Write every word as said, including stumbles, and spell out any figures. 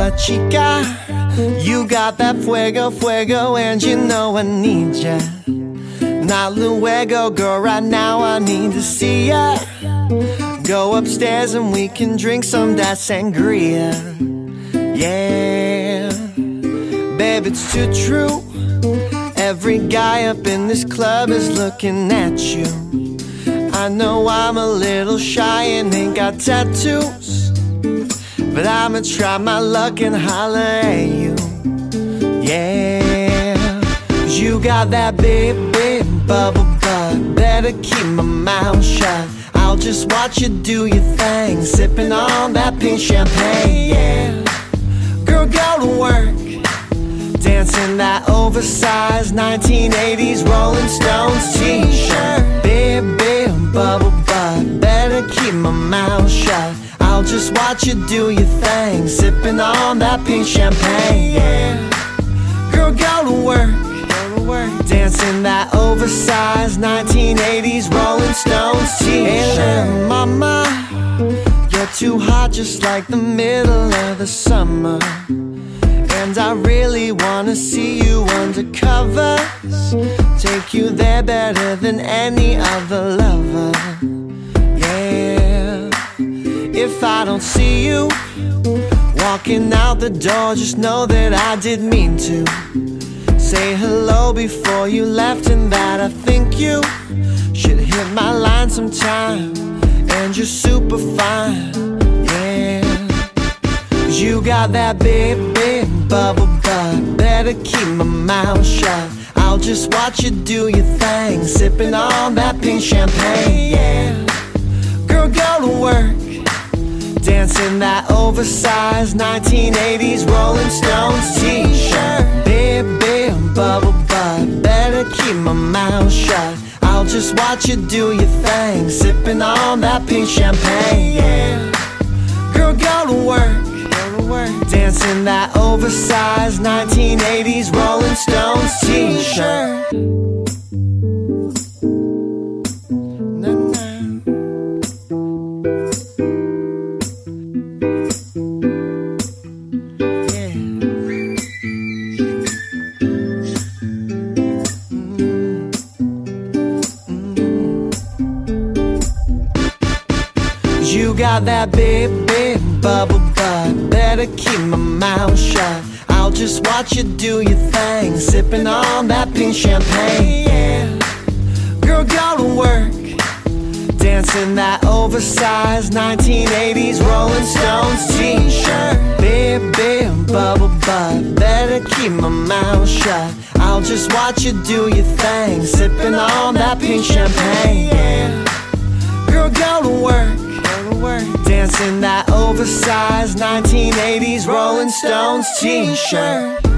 Cuba chica, you got that fuego, fuego, and you know I need ya. Not luego, girl, right now I need to see ya. Go upstairs and we can drink some that sangria. Yeah, babe, it's too true. Every guy up in this club is looking at you. I know I'm a little shy and ain't got tattoos, but I'ma try my luck and holler at you. Yeah, 'cause you got that big, big bubble butt. Better keep my mouth shut. I'll just watch you do your thing, sipping on that pink champagne. Yeah, girl, go to work, dancing that oversized nineteen eighties Rolling Stones t-shirt. Big, big bubble butt. Better keep my mouth shut. I'll just watch you do your thing, sipping on that pink champagne. Yeah, girl, go to work, dancing that oversized nineteen eighties Rolling Stones t-shirt. Hey, mama, you're too hot, just like the middle of the summer. And I really wanna see you undercover, take you there better than any other lover. Yeah, if I don't see you walking out the door, just know that I did mean to say hello before you left, and that I think you should hit my line sometime. And you're super fine, yeah, 'cause you got that big, big bubble butt. Better keep my mouth shut. I'll just watch you do your thing, sipping on that pink champagne. Yeah, girl, go to work, dancing that oversized nineteen eighties Rolling Stones t-shirt. Big, big bubble butt. Better keep my mouth shut. I'll just watch you do your thing, sipping on that pink champagne. Yeah, girl, go to work, dancing that oversized nineteen eighties Rolling Stones t-shirt. You got that big, big bubble butt. Better keep my mouth shut. I'll just watch you do your thing, sipping on that pink champagne. Yeah, girl, go to work, dancing that oversized nineteen eighties Rolling Stones t-shirt. Big, big bubble butt. Better keep my mouth shut. I'll just watch you do your thing, sipping on that pink champagne. Yeah, girl, go to work, dancing that oversized nineteen eighties Rolling Stones t-shirt.